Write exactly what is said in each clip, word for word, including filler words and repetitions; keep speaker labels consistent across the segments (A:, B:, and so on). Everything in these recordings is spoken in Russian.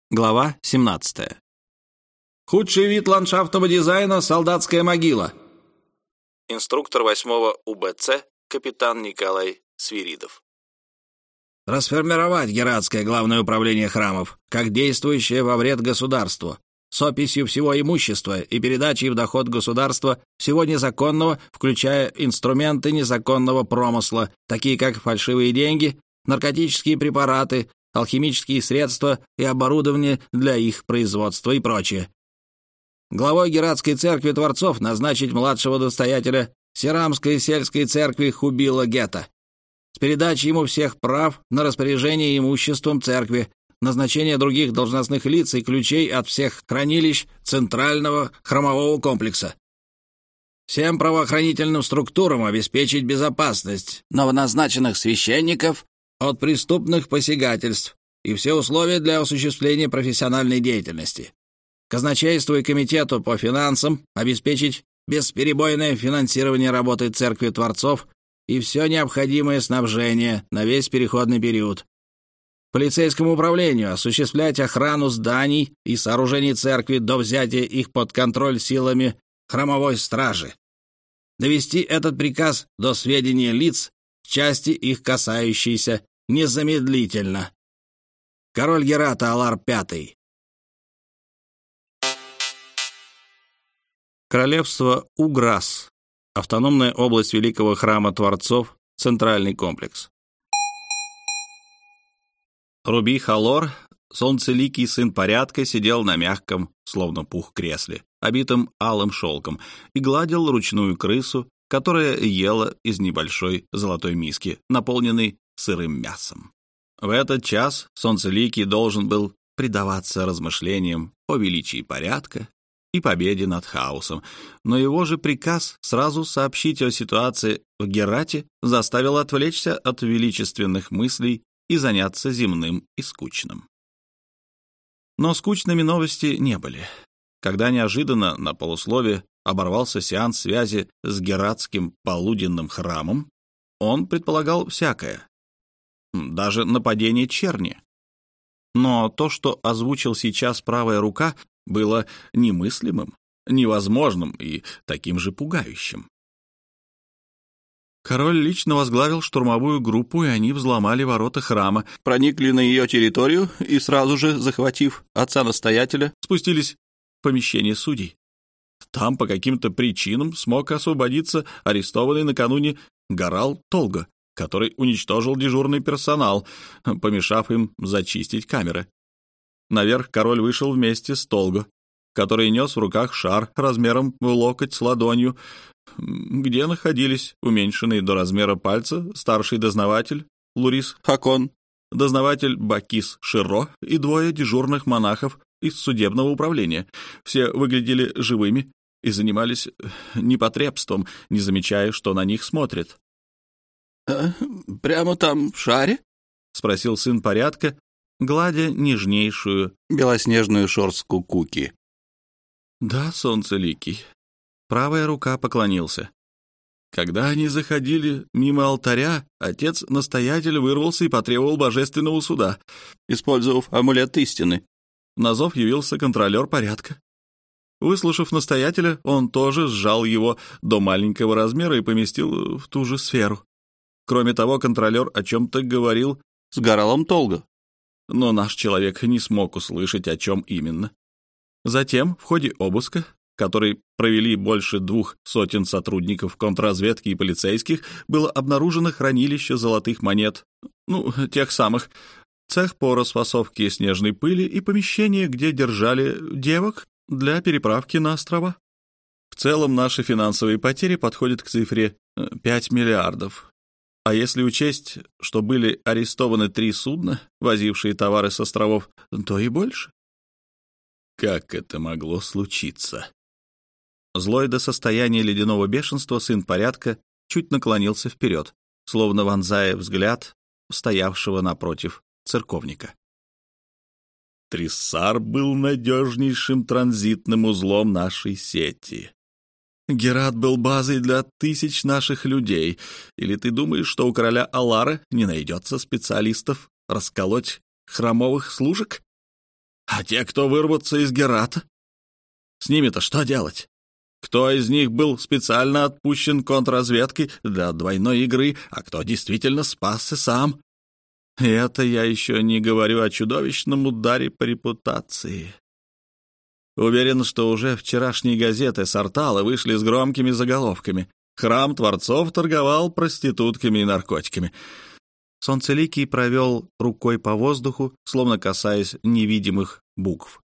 A: Глава семнадцатая. Худший вид ландшафтного дизайна — солдатская могила. Инструктор восьмого У Б Ц, капитан Николай Свиридов. Расформировать Гератское главное управление храмов как действующее во вред государству, с описью всего имущества и передачей в доход государства всего незаконного, включая инструменты незаконного промысла, такие как фальшивые деньги, наркотические препараты, алхимические средства и оборудование для их производства и прочее. Главой Гератской церкви Творцов назначить младшего настоятеля Серамской сельской церкви Хубила Гета с передачей ему всех прав на распоряжение имуществом церкви, назначение других должностных лиц и ключей от всех хранилищ центрального храмового комплекса. Всем правоохранительным структурам обеспечить безопасность новоназначенных священников от преступных посягательств и все условия для осуществления профессиональной деятельности. Казначейству и комитету по финансам обеспечить бесперебойное финансирование работы Церкви Творцов и все необходимое снабжение на весь переходный период. Полицейскому управлению осуществлять охрану зданий и сооружений церкви до взятия их под контроль силами храмовой стражи. Довести этот приказ до сведения лиц, части их касающиеся, незамедлительно. Король Герата Алар Пятый. Королевство Уграс. Автономная область Великого Храма Творцов. Центральный комплекс. Руби Халор, солнцеликий сын порядка, сидел на мягком, словно пух, кресле, обитом алым шелком, и гладил ручную крысу, которая ела из небольшой золотой миски, наполненной сырым мясом. В этот час солнцеликий должен был предаваться размышлениям о величии порядка и победе над хаосом, но его же приказ сразу сообщить о ситуации в Герате заставил отвлечься от величественных мыслей и заняться земным и скучным. Но скучными новости не были. Когда неожиданно на полуслове оборвался сеанс связи с Гератским полуденным храмом, он предполагал всякое, даже нападение черни. Но то, что озвучил сейчас правая рука, было немыслимым, невозможным и таким же пугающим. Король лично возглавил штурмовую группу, и они взломали ворота храма, проникли на ее территорию и сразу же, захватив отца-настоятеля, спустились в помещение судей. Там по каким-то причинам смог освободиться арестованный накануне Гарал Толго, который уничтожил дежурный персонал, помешав им зачистить камеры. Наверх король вышел вместе с Толго, который нес в руках шар размером в локоть с ладонью, где находились уменьшенный до размера пальца старший дознаватель Лурис Хакон, дознаватель Бакис Широ и двое дежурных монахов из судебного управления. Все выглядели живыми и занимались непотребством, не замечая, что на них смотрят. «А, прямо там в шаре?» — спросил сын порядка, гладя нежнейшую белоснежную шорстку Куки. «Да, солнцеликий». Правая рука поклонился. Когда они заходили мимо алтаря, отец-настоятель вырвался и потребовал божественного суда, использовав амулет истины. На зов явился контролер порядка. Выслушав настоятеля, он тоже сжал его до маленького размера и поместил в ту же сферу. Кроме того, контролер о чем-то говорил с Гаралом Толго, но наш человек не смог услышать, о чем именно. Затем, в ходе обыска, который провели больше двух сотен сотрудников контрразведки и полицейских, было обнаружено хранилище золотых монет, ну, тех самых, цех по расфасовке снежной пыли и помещение, где держали девок для переправки на острова. В целом наши финансовые потери подходят к цифре пять миллиардов. А если учесть, что были арестованы три судна, возившие товары с островов, то и больше. Как это могло случиться? Злой до состояния ледяного бешенства сын порядка чуть наклонился вперед, словно вонзая взгляд стоявшего напротив церковника. Триссар был надежнейшим транзитным узлом нашей сети. Герат был базой для тысяч наших людей. Или ты думаешь, что у короля Алара не найдется специалистов расколоть храмовых служек? А те, кто вырвутся из Герата? С ними-то что делать? Кто из них был специально отпущен контрразведкой для двойной игры, а кто действительно спасся сам? И это я еще не говорю о чудовищном ударе по репутации. Уверен, что уже вчерашние газеты Сартала вышли с громкими заголовками. Храм Творцов торговал проститутками и наркотиками. Солнцеликий провел рукой по воздуху, словно касаясь невидимых букв.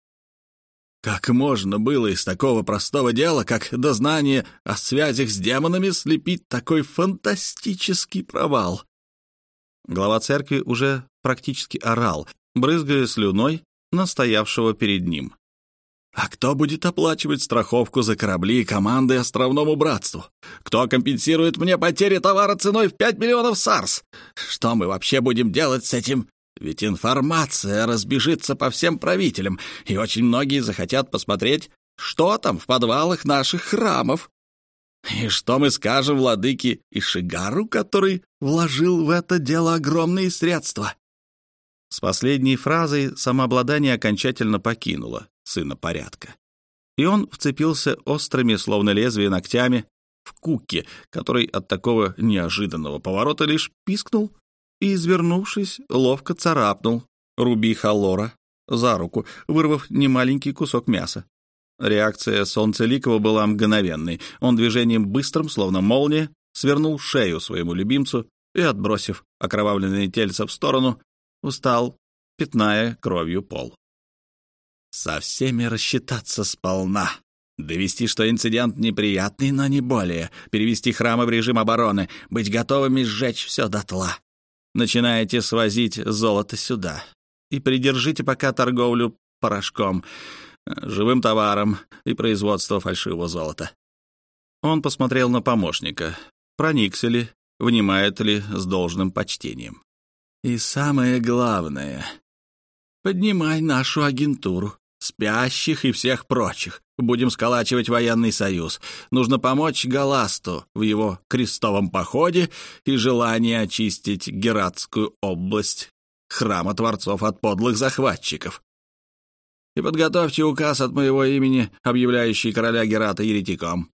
A: Как можно было из такого простого дела, как дознание о связях с демонами, слепить такой фантастический провал? Глава церкви уже практически орал, брызгая слюной на стоявшего перед ним. А кто будет оплачивать страховку за корабли и команды Островному Братству? Кто компенсирует мне потери товара ценой в пять миллионов сарс? Что мы вообще будем делать с этим? Ведь информация разбежится по всем правителям, и очень многие захотят посмотреть, что там в подвалах наших храмов. И что мы скажем владыке Ишигару, который вложил в это дело огромные средства? С последней фразой самообладание окончательно покинуло сына порядка. И он вцепился острыми, словно лезвие, ногтями в Куки, который от такого неожиданного поворота лишь пискнул и, извернувшись, ловко царапнул Руби Халлора за руку, вырвав немаленький кусок мяса. Реакция Солнцеликого была мгновенной. Он движением быстрым, словно молния, свернул шею своему любимцу и, отбросив окровавленное тельце в сторону, устал, пятная кровью пол. Со всеми рассчитаться сполна. Довести, что инцидент неприятный, но не более. Перевести храмы в режим обороны. Быть готовыми сжечь все дотла. Начинаете свозить золото сюда. И придержите пока торговлю порошком, живым товаром и производство фальшивого золота. Он посмотрел на помощника. Проникся ли, внимает ли с должным почтением. И самое главное, поднимай нашу агентуру, спящих и всех прочих. Будем сколачивать военный союз. Нужно помочь Галасту в его крестовом походе и желании очистить Гератскую область храма Творцов от подлых захватчиков. И подготовьте указ от моего имени, объявляющий короля Герата еретиком.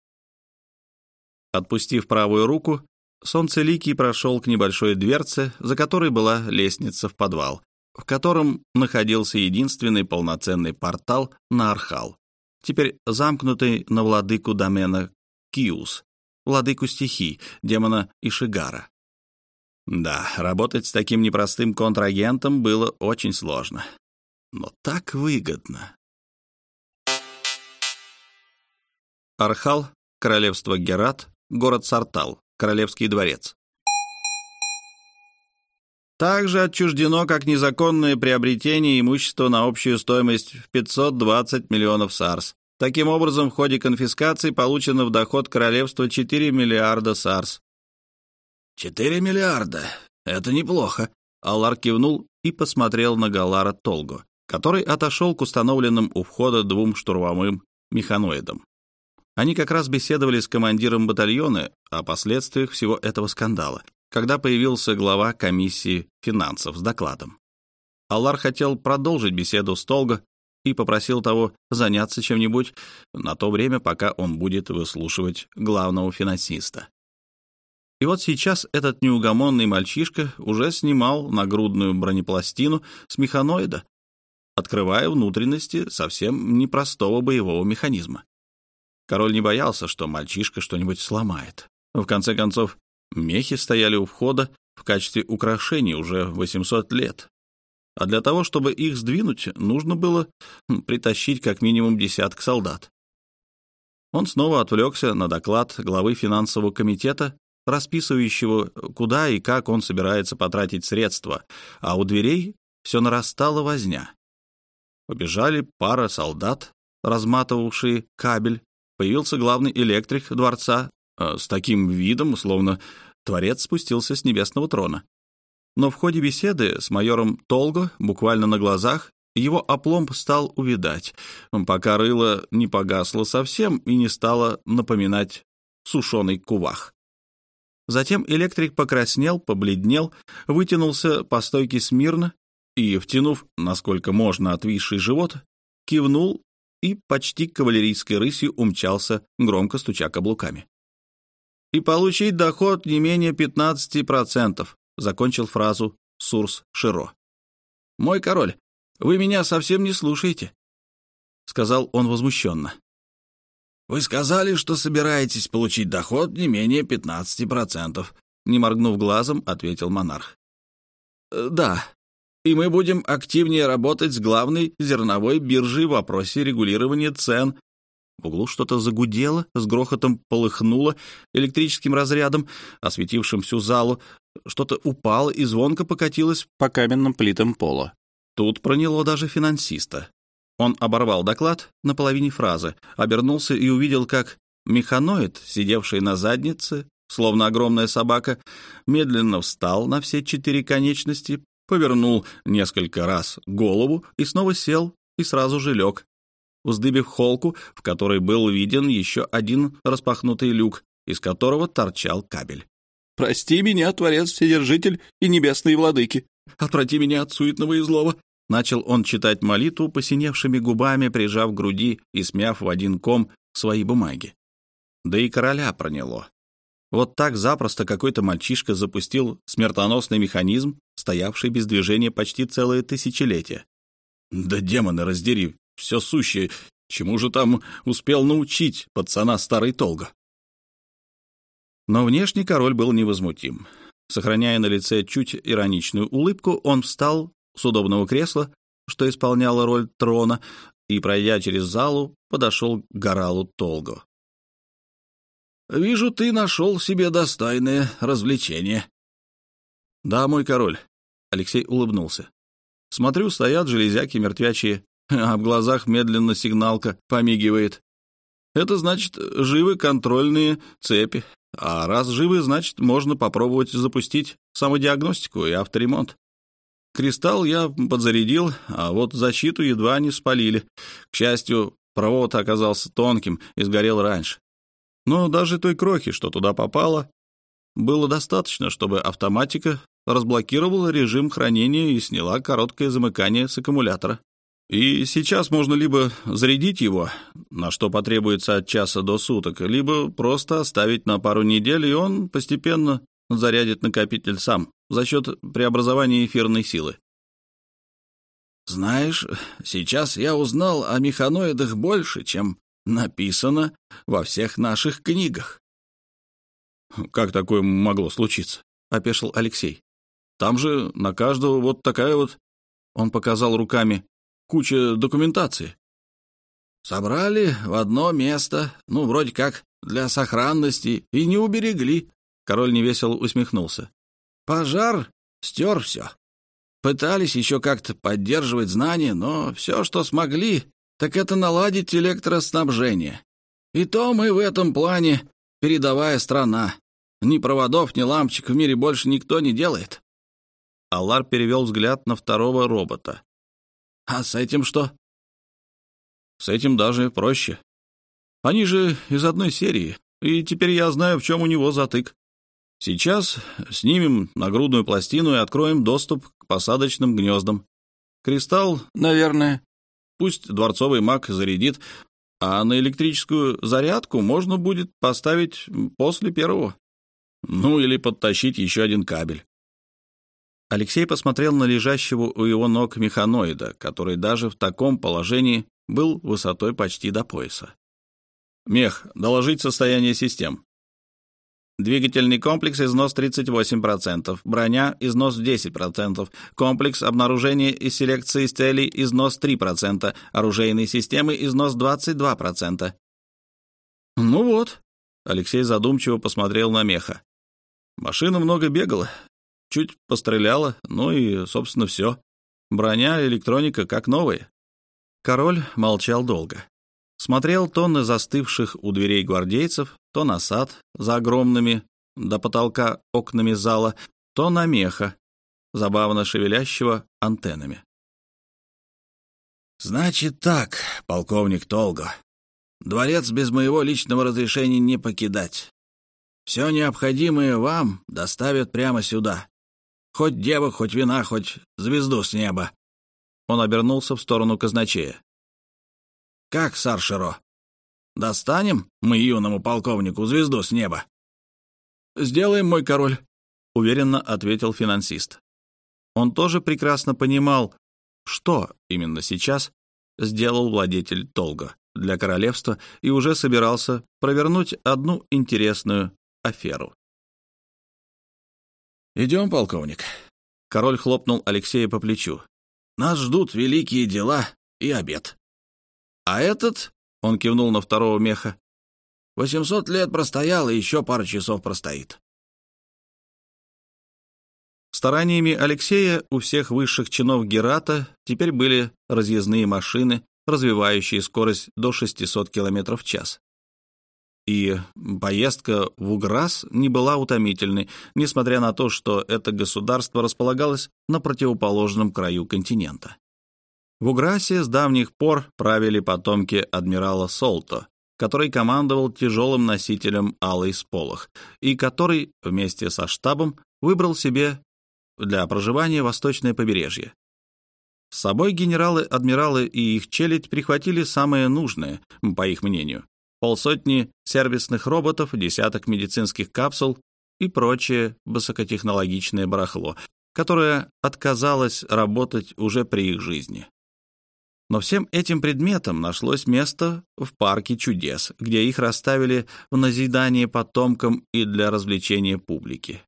A: Отпустив правую руку, Солнцеликий прошел к небольшой дверце, за которой была лестница в подвал, в котором находился единственный полноценный портал на Архал, теперь замкнутый на владыку домена Киус, владыку стихий, демона Ишигара. Да, работать с таким непростым контрагентом было очень сложно, но так выгодно. Архал, королевство Герат, город Сартал, королевский дворец. Также отчуждено как незаконное приобретение имущества на общую стоимость в пятьсот двадцать миллионов сарс. Таким образом, в ходе конфискации получено в доход королевства четыре миллиарда сарс. четыре миллиарда. Это неплохо. Аллар кивнул и посмотрел на Галара Толго, который отошел к установленным у входа двум штурмовым механоидам. Они как раз беседовали с командиром батальона о последствиях всего этого скандала, когда появился глава комиссии финансов с докладом. Аллар хотел продолжить беседу с Толго и попросил того заняться чем-нибудь на то время, пока он будет выслушивать главного финансиста. И вот сейчас этот неугомонный мальчишка уже снимал нагрудную бронепластину с механоида, открывая внутренности совсем непростого боевого механизма. Король не боялся, что мальчишка что-нибудь сломает. В конце концов, мехи стояли у входа в качестве украшений уже восемьсот лет. А для того, чтобы их сдвинуть, нужно было притащить как минимум десяток солдат. Он снова отвлекся на доклад главы финансового комитета, расписывающего, куда и как он собирается потратить средства, а у дверей все нарастала возня. Побежали пара солдат, разматывавшие кабель. Появился главный электрик дворца э, с таким видом, словно Творец спустился с небесного трона. Но в ходе беседы с майором Толго, буквально на глазах, его опломб стал увядать, пока рыло не погасло совсем и не стало напоминать сушеный кувах. Затем электрик покраснел, побледнел, вытянулся по стойке смирно и, втянув, насколько можно, отвисший живот, кивнул и почти кавалерийской рысью умчался, громко стуча каблуками. «И получить доход не менее пятнадцати процентов», — закончил фразу Сурс Широ. «Мой король, вы меня совсем не слушаете», — сказал он возмущенно. «Вы сказали, что собираетесь получить доход не менее пятнадцати процентов», — не моргнув глазом, ответил монарх. «Да, и мы будем активнее работать с главной зерновой биржей в вопросе регулирования цен». В углу что-то загудело, с грохотом полыхнуло электрическим разрядом, осветившим всю залу. Что-то упало и звонко покатилось по каменным плитам пола. Тут проняло даже финансиста. Он оборвал доклад на половине фразы, обернулся и увидел, как механоид, сидевший на заднице, словно огромная собака, медленно встал на все четыре конечности, повернул несколько раз голову и снова сел и сразу же лег, вздыбив холку, в которой был виден еще один распахнутый люк, из которого торчал кабель. «Прости меня, Творец, Вседержитель и Небесные Владыки! Отврати меня от суетного и злого!» Начал он читать молитву посиневшими губами, прижав к груди и смяв в один ком свои бумаги. Да и короля проняло. Вот так запросто какой-то мальчишка запустил смертоносный механизм, стоявший без движения почти целое тысячелетие. Да демоны раздери, все сущее, чему же там успел научить пацана старый Толго? Но внешне король был невозмутим. Сохраняя на лице чуть ироничную улыбку, он встал с удобного кресла, что исполняло роль трона, и, пройдя через залу, подошел к Горалу Толго. «Вижу, ты нашел себе достойное развлечение». «Да, мой король», — Алексей улыбнулся. «Смотрю, стоят железяки мертвячие, а в глазах медленно сигналка помигивает. Это значит, живы контрольные цепи, а раз живы, значит, можно попробовать запустить самодиагностику и авторемонт. Кристалл я подзарядил, а вот защиту едва не спалили. К счастью, провод оказался тонким и сгорел раньше. Но даже той крохи, что туда попало, было достаточно, чтобы автоматика разблокировала режим хранения и сняла короткое замыкание с аккумулятора. И сейчас можно либо зарядить его, на что потребуется от часа до суток, либо просто оставить на пару недель, и он постепенно зарядит накопитель сам за счет преобразования эфирной силы. «Знаешь, сейчас я узнал о механоидах больше, чем написано во всех наших книгах». «Как такое могло случиться?» — опешил Алексей. «Там же на каждого вот такая вот...» — он показал руками. «Куча документации». «Собрали в одно место, ну, вроде как для сохранности, и не уберегли». Король невесело усмехнулся. «Пожар стер все. Пытались еще как-то поддерживать знания, но все, что смогли, так это наладить электроснабжение. И то мы в этом плане передовая страна. Ни проводов, ни лампочек в мире больше никто не делает». Аллар перевел взгляд на второго робота. «А с этим что?» «С этим даже проще. Они же из одной серии, и теперь я знаю, в чем у него затык. Сейчас снимем нагрудную пластину и откроем доступ к посадочным гнездам. Кристалл, наверное, пусть дворцовый маг зарядит, а на электрическую зарядку можно будет поставить после первого. Ну, или подтащить еще один кабель». Алексей посмотрел на лежащего у его ног механоида, который даже в таком положении был высотой почти до пояса. «Мех, доложить состояние систем». Двигательный комплекс износ тридцать восемь процентов, броня износ десять процентов, комплекс обнаружения и селекции целей износ три процента, оружейные системы износ двадцать два процента. «Ну вот», — Алексей задумчиво посмотрел на меха. «Машина много бегала, чуть постреляла, ну и, собственно, все. Броня, электроника как новые». Король молчал долго. Смотрел то на застывших у дверей гвардейцев, то на сад за огромными до потолка окнами зала, то на меха, забавно шевелящего антеннами. «Значит так, полковник Толго, дворец без моего личного разрешения не покидать. Все необходимое вам доставят прямо сюда. Хоть девок, хоть вина, хоть звезду с неба». Он обернулся в сторону казначея. Как, Сар-Широ? Достанем мы юному полковнику звезду с неба?» «Сделаем, мой король», — уверенно ответил финансист. Он тоже прекрасно понимал, что именно сейчас сделал владетель Толго для королевства, и уже собирался провернуть одну интересную аферу. «Идем, полковник». Король хлопнул Алексея по плечу. «Нас ждут великие дела и обед. А этот, — он кивнул на второго меха, — восемьсот лет простоял и еще пару часов простоит». Стараниями Алексея у всех высших чинов Герата теперь были разъездные машины, развивающие скорость до шестисот километров в час. И поездка в Уграс не была утомительной, несмотря на то, что это государство располагалось на противоположном краю континента. В Уграсе с давних пор правили потомки адмирала Солто, который командовал тяжелым носителем Алый Сполох, и который вместе со штабом выбрал себе для проживания восточное побережье. С собой генералы-адмиралы и их челядь прихватили самое нужное, по их мнению: полсотни сервисных роботов, десяток медицинских капсул и прочее высокотехнологичное барахло, которое отказалось работать уже при их жизни. Но всем этим предметам нашлось место в парке чудес, где их расставили в назидание потомкам и для развлечения публики.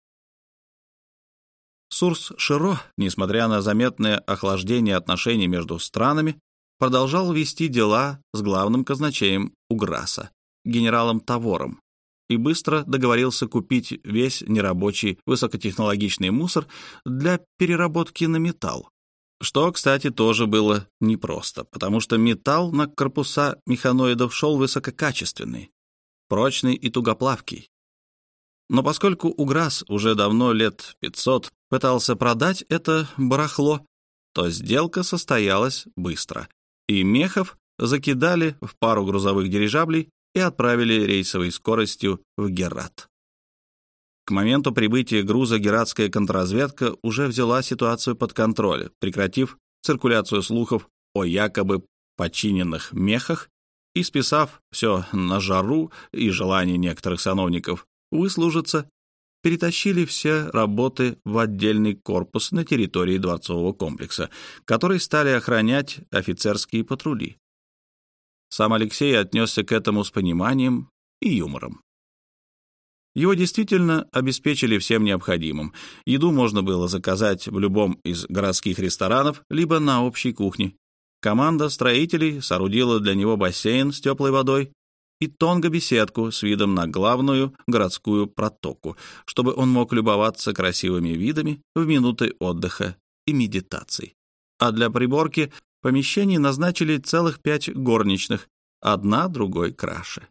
A: Сурс-Широ, несмотря на заметное охлаждение отношений между странами, продолжал вести дела с главным казначеем Уграса, генералом Тавором, и быстро договорился купить весь нерабочий высокотехнологичный мусор для переработки на металл. Что, кстати, тоже было непросто, потому что металл на корпуса механоидов шел высококачественный, прочный и тугоплавкий. Но поскольку Уграс уже давно, лет пятьсот, пытался продать это барахло, то сделка состоялась быстро, и мехов закидали в пару грузовых дирижаблей и отправили рейсовой скоростью в Герат. К моменту прибытия груза гератская контрразведка уже взяла ситуацию под контроль, прекратив циркуляцию слухов о якобы подчиненных мехах и списав все на жару и желание некоторых сановников выслужиться, перетащили все работы в отдельный корпус на территории дворцового комплекса, который стали охранять офицерские патрули. Сам Алексей отнесся к этому с пониманием и юмором. Его действительно обеспечили всем необходимым. Еду можно было заказать в любом из городских ресторанов, либо на общей кухне. Команда строителей соорудила для него бассейн с теплой водой и тонго-беседку с видом на главную городскую протоку, чтобы он мог любоваться красивыми видами в минуты отдыха и медитаций. А для приборки помещений назначили целых пять горничных, одна другой краше.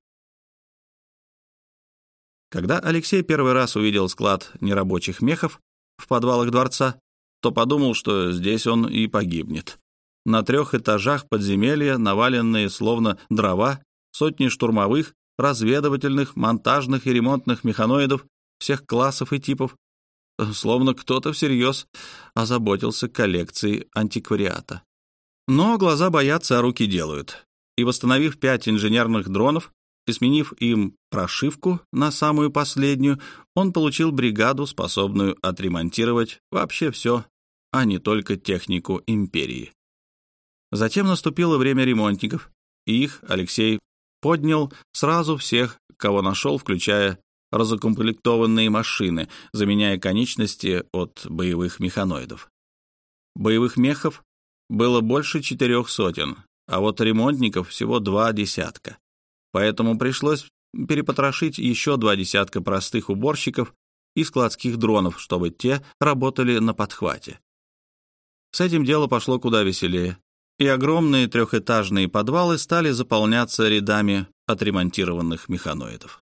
A: Когда Алексей первый раз увидел склад нерабочих мехов в подвалах дворца, то подумал, что здесь он и погибнет. На трех этажах подземелья, наваленные словно дрова, сотни штурмовых, разведывательных, монтажных и ремонтных механоидов всех классов и типов, словно кто-то всерьез озаботился коллекцией антиквариата. Но глаза боятся, а руки делают. И восстановив пять инженерных дронов и сменив им прошивку на самую последнюю, он получил бригаду, способную отремонтировать вообще все, а не только технику империи. Затем наступило время ремонтников, и их Алексей поднял сразу всех, кого нашел, включая разукомплектованные машины, заменяя конечности от боевых механоидов. Боевых мехов было больше четырех сотен, а вот ремонтников всего два десятка. Поэтому пришлось перепотрошить еще два десятка простых уборщиков и складских дронов, чтобы те работали на подхвате. С этим дело пошло куда веселее, и огромные трехэтажные подвалы стали заполняться рядами отремонтированных механоидов.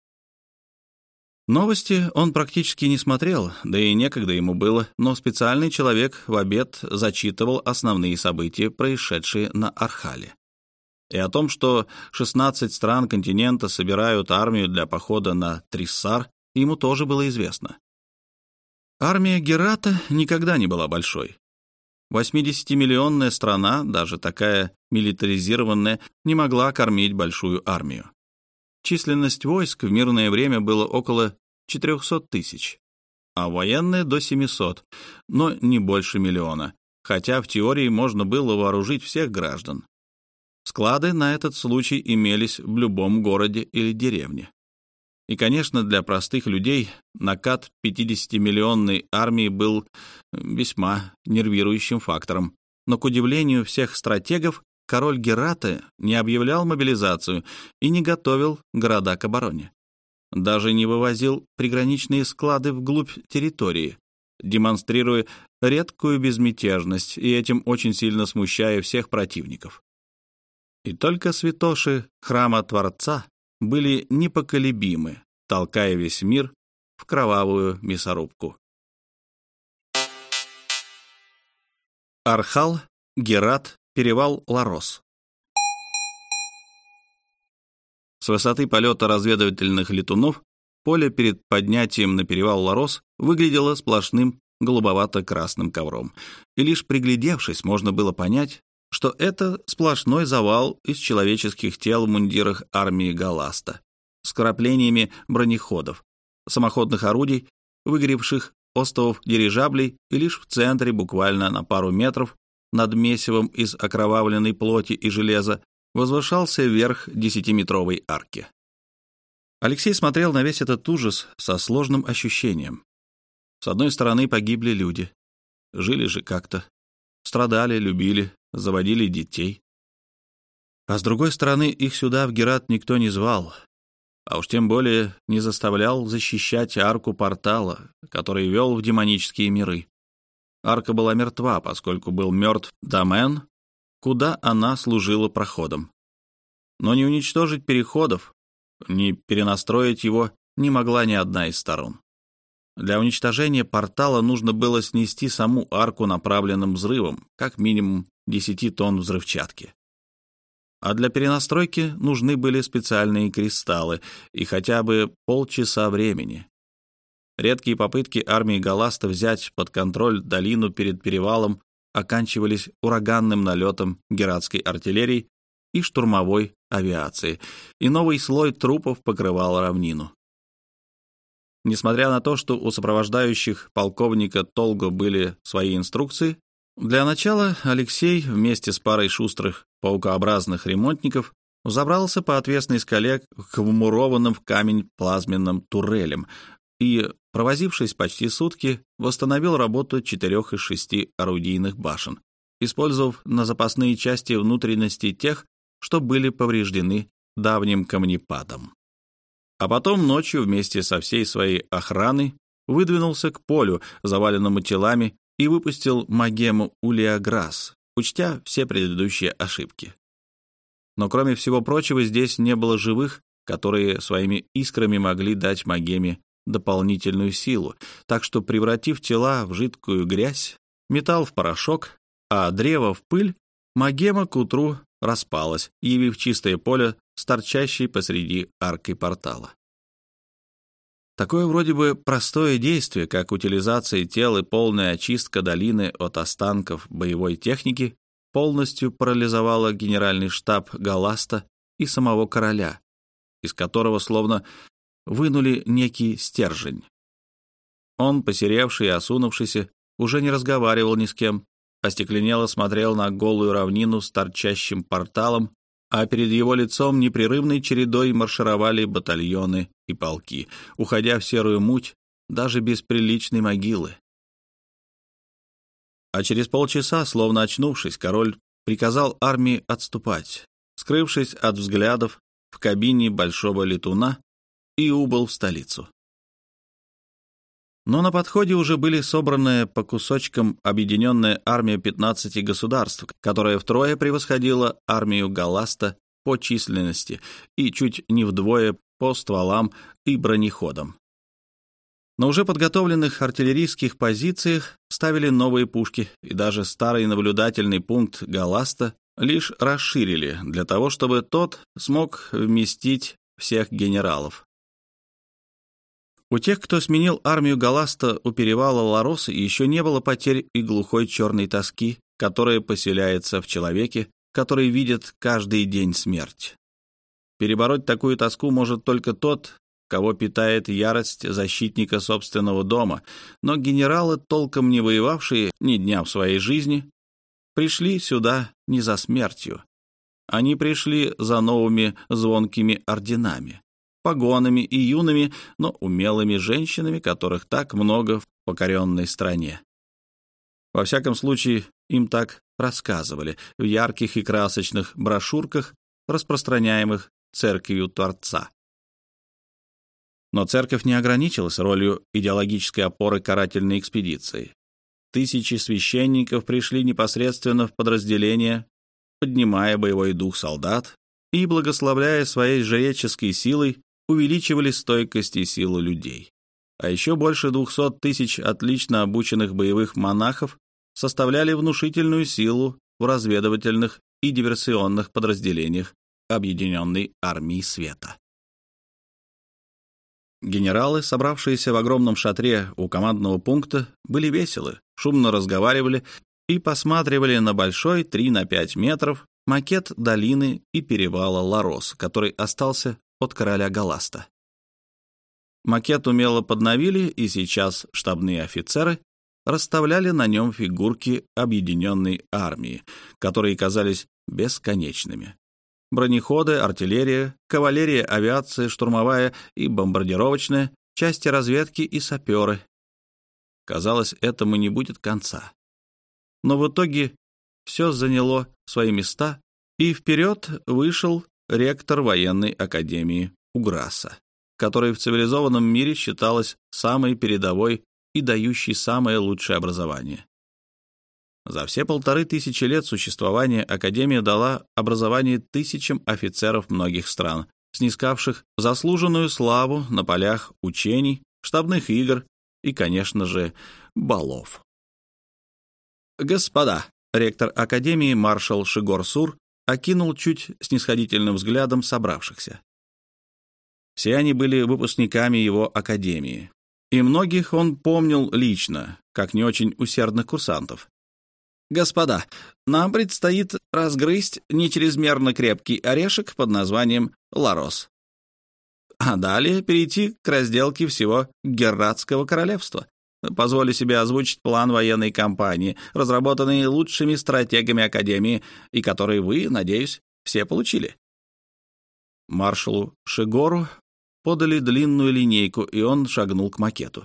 A: Новости он практически не смотрел, да и некогда ему было, но специальный человек в обед зачитывал основные события, происшедшие на Архале. И о том, что шестнадцать стран континента собирают армию для похода на Триссар, ему тоже было известно. Армия Герата никогда не была большой. восьмидесятимиллионная страна, даже такая милитаризированная, не могла кормить большую армию. Численность войск в мирное время было около четырехсот тысяч, а военные до семисот, но не больше миллиона, хотя в теории можно было вооружить всех граждан. Склады на этот случай имелись в любом городе или деревне. И, конечно, для простых людей накат пятидесятимиллионной армии был весьма нервирующим фактором. Но, к удивлению всех стратегов, король Герата не объявлял мобилизацию и не готовил города к обороне. Даже не вывозил приграничные склады вглубь территории, демонстрируя редкую безмятежность и этим очень сильно смущая всех противников. И только святоши храма Творца были непоколебимы, толкая весь мир в кровавую мясорубку. Архал, Герат, перевал Ларос. С высоты полета разведывательных летунов поле перед поднятием на перевал Ларос выглядело сплошным голубовато-красным ковром, и лишь приглядевшись, можно было понять, что это сплошной завал из человеческих тел в мундирах армии Галаста, с краплениями бронеходов, самоходных орудий, выгоревших остовов дирижаблей, и лишь в центре, буквально на пару метров, над месивом из окровавленной плоти и железа, возвышался верх десятиметровой арки. Алексей смотрел на весь этот ужас со сложным ощущением. С одной стороны, погибли люди. Жили же как-то. Страдали, любили, заводили детей. А с другой стороны, их сюда, в Герат, никто не звал, а уж тем более не заставлял защищать арку портала, который вел в демонические миры. Арка была мертва, поскольку был мертв домен, куда она служила проходом. Но не уничтожить переходов, не перенастроить его не могла ни одна из сторон. Для уничтожения портала нужно было снести саму арку направленным взрывом, как минимум десять тонн взрывчатки. А для перенастройки нужны были специальные кристаллы и хотя бы полчаса времени. Редкие попытки армии Галаста взять под контроль долину перед перевалом оканчивались ураганным налетом гератской артиллерии и штурмовой авиации, и новый слой трупов покрывал равнину. Несмотря на то, что у сопровождающих полковника Толго были свои инструкции, для начала Алексей вместе с парой шустрых паукообразных ремонтников забрался по отвесной скале к вмурованным в камень плазменным турелям и, провозившись почти сутки, восстановил работу четырех из шести орудийных башен, использовав на запасные части внутренности тех, что были повреждены давним камнепадом. А потом ночью вместе со всей своей охраной выдвинулся к полю, заваленному телами, и выпустил магему Улиаграс, учтя все предыдущие ошибки. Но кроме всего прочего, здесь не было живых, которые своими искрами могли дать магеме дополнительную силу, так что, превратив тела в жидкую грязь, металл в порошок, а древо в пыль, магема к утру распалась, явив чистое поле с торчащей посреди аркой портала. Такое вроде бы простое действие, как утилизация тел и полная очистка долины от останков боевой техники, полностью парализовало генеральный штаб Галаста и самого короля, из которого словно вынули некий стержень. Он, посеревший и осунувшийся, уже не разговаривал ни с кем, остекленело смотрел на голую равнину с торчащим порталом, а перед его лицом непрерывной чередой маршировали батальоны и полки, уходя в серую муть даже без приличной могилы. А через полчаса, словно очнувшись, король приказал армии отступать, скрывшись от взглядов в кабине большого летуна, и убыл в столицу. Но на подходе уже были собраны по кусочкам объединенная армия пятнадцати государств, которая втрое превосходила армию Галаста по численности и чуть не вдвое по стволам и бронеходам. На уже подготовленных артиллерийских позициях ставили новые пушки, и даже старый наблюдательный пункт Галаста лишь расширили для того, чтобы тот смог вместить всех генералов. У тех, кто сменил армию Галаста у перевала Лароса, еще не было потерь и глухой черной тоски, которая поселяется в человеке, который видит каждый день смерть. Перебороть такую тоску может только тот, кого питает ярость защитника собственного дома, но генералы, толком не воевавшие ни дня в своей жизни, пришли сюда не за смертью. Они пришли за новыми звонкими орденами, погонами и юными, но умелыми женщинами, которых так много в покоренной стране. Во всяком случае, им так рассказывали в ярких и красочных брошюрках, распространяемых Церковью Творца. Но церковь не ограничилась ролью идеологической опоры карательной экспедиции. Тысячи священников пришли непосредственно в подразделения, поднимая боевой дух солдат и, благословляя своей жреческой силой, увеличивали стойкость и силу людей. А еще больше двухсот тысяч отлично обученных боевых монахов составляли внушительную силу в разведывательных и диверсионных подразделениях Объединенной армии света. Генералы, собравшиеся в огромном шатре у командного пункта, были веселы, шумно разговаривали и посматривали на большой три на пять метров макет долины и перевала Ларос, который остался от короля Галаста. Макет умело подновили, и сейчас штабные офицеры расставляли на нем фигурки объединенной армии, которые казались бесконечными. Бронеходы, артиллерия, кавалерия, авиация, штурмовая и бомбардировочная, части разведки и саперы. Казалось, этому не будет конца. Но в итоге все заняло свои места, и вперед вышел ректор военной академии Уграса, которая в цивилизованном мире считалась самой передовой и дающей самое лучшее образование. За все полторы тысячи лет существования Академия дала образование тысячам офицеров многих стран, снискавших заслуженную славу на полях учений, штабных игр и, конечно же, балов. «Господа!» — ректор Академии маршал Шигор-Сур окинул чуть снисходительным взглядом собравшихся. Все они были выпускниками его Академии, и многих он помнил лично, как не очень усердных курсантов. «Господа, нам предстоит разгрызть не чрезмерно крепкий орешек под названием Ларос, а далее перейти к разделке всего Герратского королевства. Позволю себе озвучить план военной кампании, разработанный лучшими стратегами Академии, и который вы, надеюсь, все получили». Маршалу Шигору подали длинную линейку, и он шагнул к макету.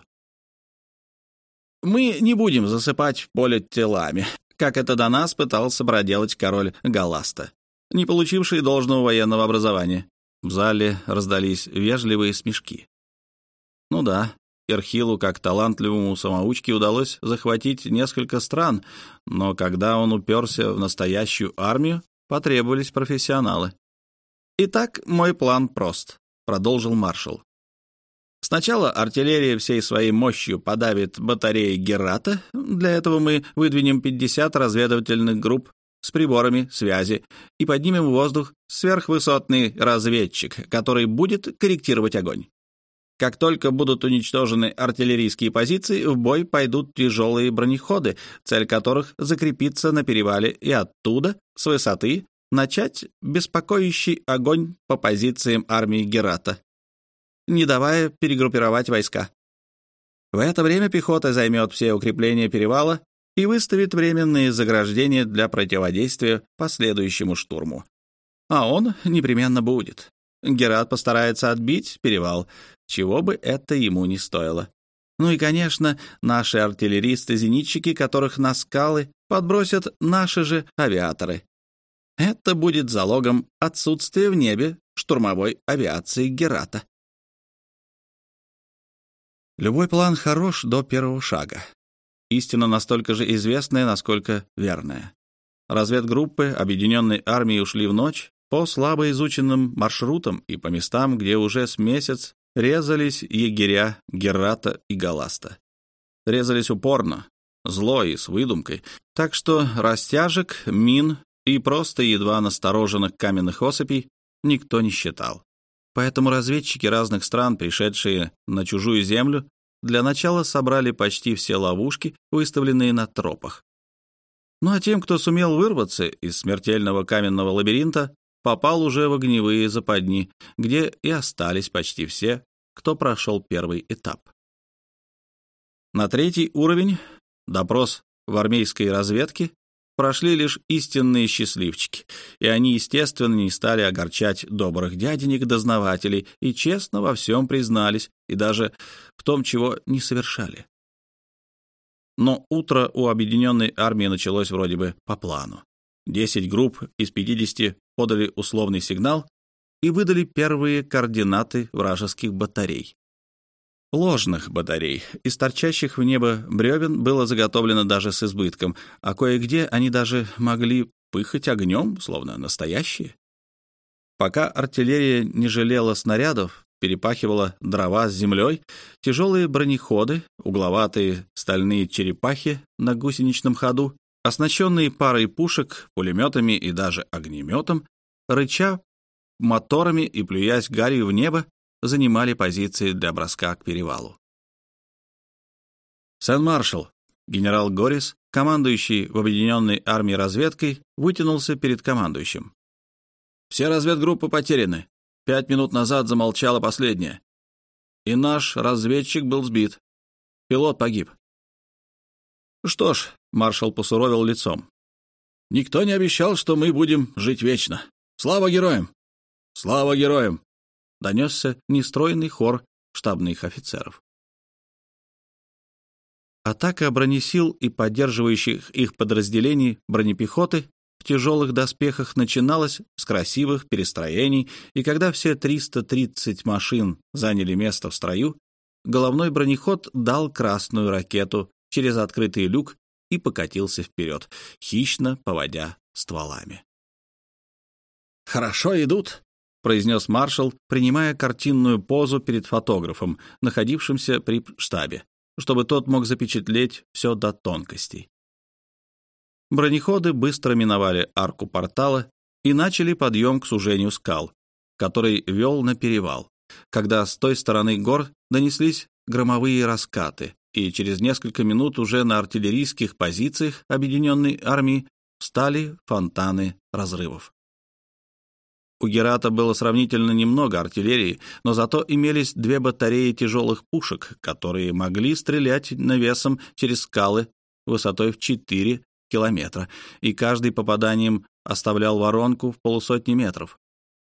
A: «Мы не будем засыпать поле телами, как это до нас пытался проделать король Галаста, не получивший должного военного образования». В зале раздались вежливые смешки. Ну да, Эрхилу, как талантливому самоучке, удалось захватить несколько стран, но когда он уперся в настоящую армию, потребовались профессионалы. «Итак, мой план прост», — продолжил маршал. «Сначала артиллерия всей своей мощью подавит батареи Геррата. Для этого мы выдвинем пятьдесят разведывательных групп с приборами связи и поднимем в воздух сверхвысотный разведчик, который будет корректировать огонь. Как только будут уничтожены артиллерийские позиции, в бой пойдут тяжелые бронеходы, цель которых закрепиться на перевале и оттуда, с высоты, начать беспокоящий огонь по позициям армии Геррата, не давая перегруппировать войска. В это время пехота займет все укрепления перевала и выставит временные заграждения для противодействия последующему штурму. А он непременно будет. Герат постарается отбить перевал, чего бы это ему не стоило. Ну и, конечно, наши артиллеристы-зенитчики, которых на скалы подбросят наши же авиаторы. Это будет залогом отсутствия в небе штурмовой авиации Герата. Любой план хорош до первого шага. Истина настолько же известная, насколько верная. Разведгруппы объединенной армии ушли в ночь по слабо изученным маршрутам и по местам, где уже с месяц резались егеря Геррата и Галаста. Резались упорно, зло и с выдумкой, так что растяжек, мин и просто едва настороженных каменных осыпей никто не считал. Поэтому разведчики разных стран, пришедшие на чужую землю, для начала собрали почти все ловушки, выставленные на тропах. Ну а тем, кто сумел вырваться из смертельного каменного лабиринта, попал уже в огневые западни, где и остались почти все, кто прошел первый этап. На третий уровень, допрос в армейской разведке, прошли лишь истинные счастливчики, и они, естественно, не стали огорчать добрых дяденек-дознавателей и честно во всем признались, и даже в том, чего не совершали. Но утро у объединенной армии началось вроде бы по плану. Десять групп из пятидесяти подали условный сигнал и выдали первые координаты вражеских батарей. Ложных батарей, из торчащих в небо бревен, было заготовлено даже с избытком, а кое-где они даже могли пыхать огнем, словно настоящие. Пока артиллерия не жалела снарядов, перепахивала дрова с землей, тяжелые бронеходы, угловатые стальные черепахи на гусеничном ходу, оснащенные парой пушек, пулеметами и даже огнеметом, рыча моторами и плюясь гарью в небо, занимали позиции для броска к перевалу. Сен-Маршал, генерал Горрис, командующий в объединенной армии разведкой, вытянулся перед командующим. «Все разведгруппы потеряны. Пять минут назад замолчала последняя. И наш разведчик был сбит. Пилот погиб». «Что ж», — маршал посуровил лицом, — «никто не обещал, что мы будем жить вечно. Слава героям! Слава героям!» Донесся нестройный хор штабных офицеров. Атака бронесил и поддерживающих их подразделений бронепехоты в тяжелых доспехах начиналась с красивых перестроений, и когда все триста тридцать машин заняли место в строю, головной бронеход дал красную ракету через открытый люк и покатился вперед, хищно поводя стволами. «Хорошо идут», — произнес маршал, принимая картинную позу перед фотографом, находившимся при штабе, чтобы тот мог запечатлеть все до тонкостей. Бронеходы быстро миновали арку портала и начали подъем к сужению скал, который вел на перевал, когда с той стороны гор донеслись громовые раскаты, и через несколько минут уже на артиллерийских позициях объединенной армии встали фонтаны разрывов. У Герата было сравнительно немного артиллерии, но зато имелись две батареи тяжелых пушек, которые могли стрелять навесом через скалы высотой в четыре километра, и каждый попаданием оставлял воронку в полусотни метров.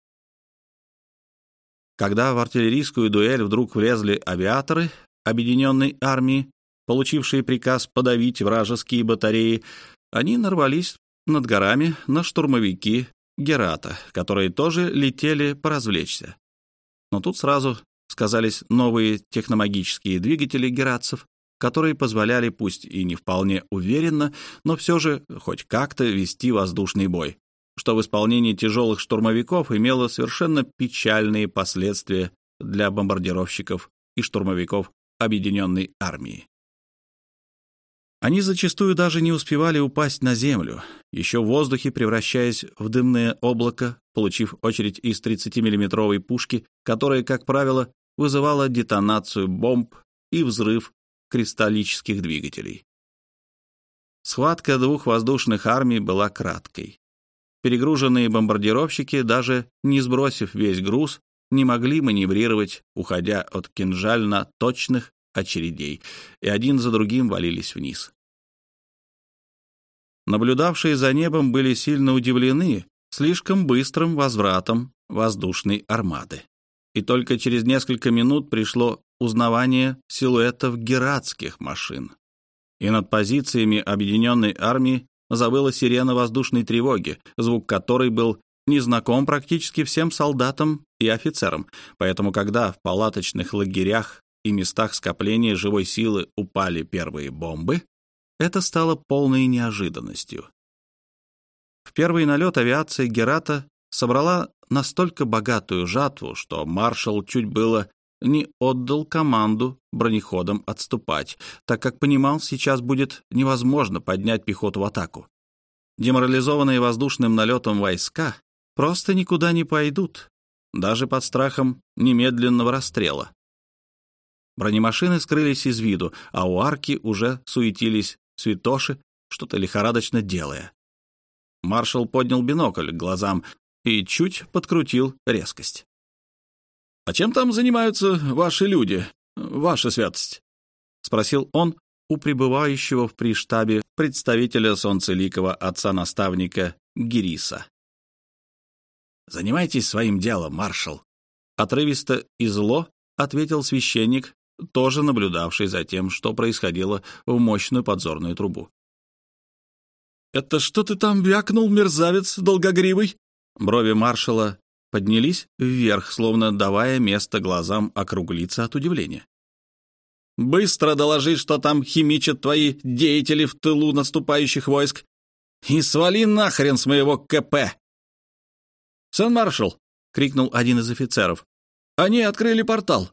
A: Когда в артиллерийскую дуэль вдруг влезли авиаторы объединенной армии, получившие приказ подавить вражеские батареи, они нарвались над горами на штурмовики Герата, которые тоже летели поразвлечься. Но тут сразу сказались новые техномагические двигатели гератцев, которые позволяли, пусть и не вполне уверенно, но все же хоть как-то вести воздушный бой, что в исполнении тяжелых штурмовиков имело совершенно печальные последствия для бомбардировщиков и штурмовиков объединенной армии. Они зачастую даже не успевали упасть на землю, еще в воздухе превращаясь в дымное облако, получив очередь из тридцатимиллиметровой пушки, которая, как правило, вызывала детонацию бомб и взрыв кристаллических двигателей. Схватка двух воздушных армий была краткой. Перегруженные бомбардировщики, даже не сбросив весь груз, не могли маневрировать, уходя от кинжально точных очередей, и один за другим валились вниз. Наблюдавшие за небом были сильно удивлены слишком быстрым возвратом воздушной армады. И только через несколько минут пришло узнавание силуэтов гератских машин. И над позициями объединенной армии завыла сирена воздушной тревоги, звук которой был незнаком практически всем солдатам и офицерам, поэтому когда в палаточных лагерях и местах скопления живой силы упали первые бомбы, это стало полной неожиданностью. В первый налет авиация Герата собрала настолько богатую жатву, что маршал чуть было не отдал команду бронеходам отступать, так как понимал, сейчас будет невозможно поднять пехоту в атаку. Деморализованные воздушным налетом войска просто никуда не пойдут, даже под страхом немедленного расстрела. Бронемашины скрылись из виду, а у арки уже суетились святоши, что-то лихорадочно делая. Маршал поднял бинокль к глазам и чуть подкрутил резкость. «А чем там занимаются ваши люди, ваша святость?» — спросил он у пребывающего в приштабе представителя солнцеликого отца-наставника Гириса. «Занимайтесь своим делом, маршал», — отрывисто и зло ответил священник, тоже наблюдавший за тем, что происходило в мощную подзорную трубу. «Это что ты там вякнул, мерзавец долгогривый?» Брови маршала поднялись вверх, словно давая место глазам округлиться от удивления. «Быстро доложи, что там химичат твои деятели в тылу наступающих войск, и свали нахрен с моего КП!» «Сэн-маршал!» — крикнул один из офицеров. «Они открыли портал!»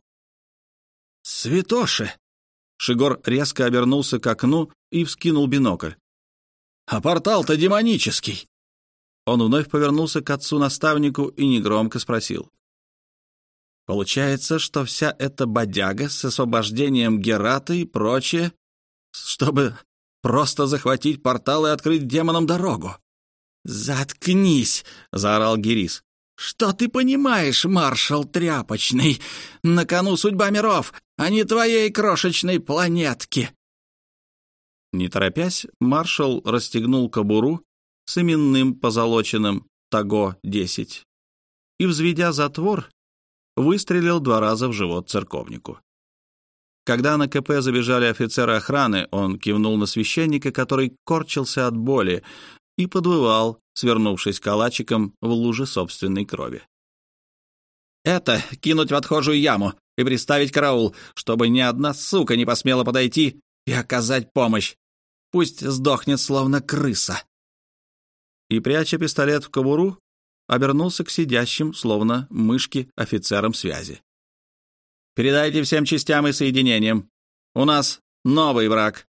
A: «Святоши!» Шигор резко обернулся к окну и вскинул бинокль. «А портал-то демонический!» Он вновь повернулся к отцу-наставнику и негромко спросил. «Получается, что вся эта бодяга с освобождением Герата и прочее, чтобы просто захватить портал и открыть демонам дорогу?» «Заткнись!» — заорал Гирис. «Что ты понимаешь, маршал тряпочный? На кону судьба миров, а не твоей крошечной планетки!» Не торопясь, маршал расстегнул кобуру с именным позолоченным Таго десять и, взведя затвор, выстрелил два раза в живот церковнику. Когда на КП забежали офицеры охраны, он кивнул на священника, который корчился от боли и подвывал, свернувшись калачиком в луже собственной крови. «Это кинуть в отхожую яму и приставить караул, чтобы ни одна сука не посмела подойти и оказать помощь. Пусть сдохнет, словно крыса». И, пряча пистолет в кобуру, обернулся к сидящим, словно мышки, офицерам связи. «Передайте всем частям и соединениям. У нас новый враг.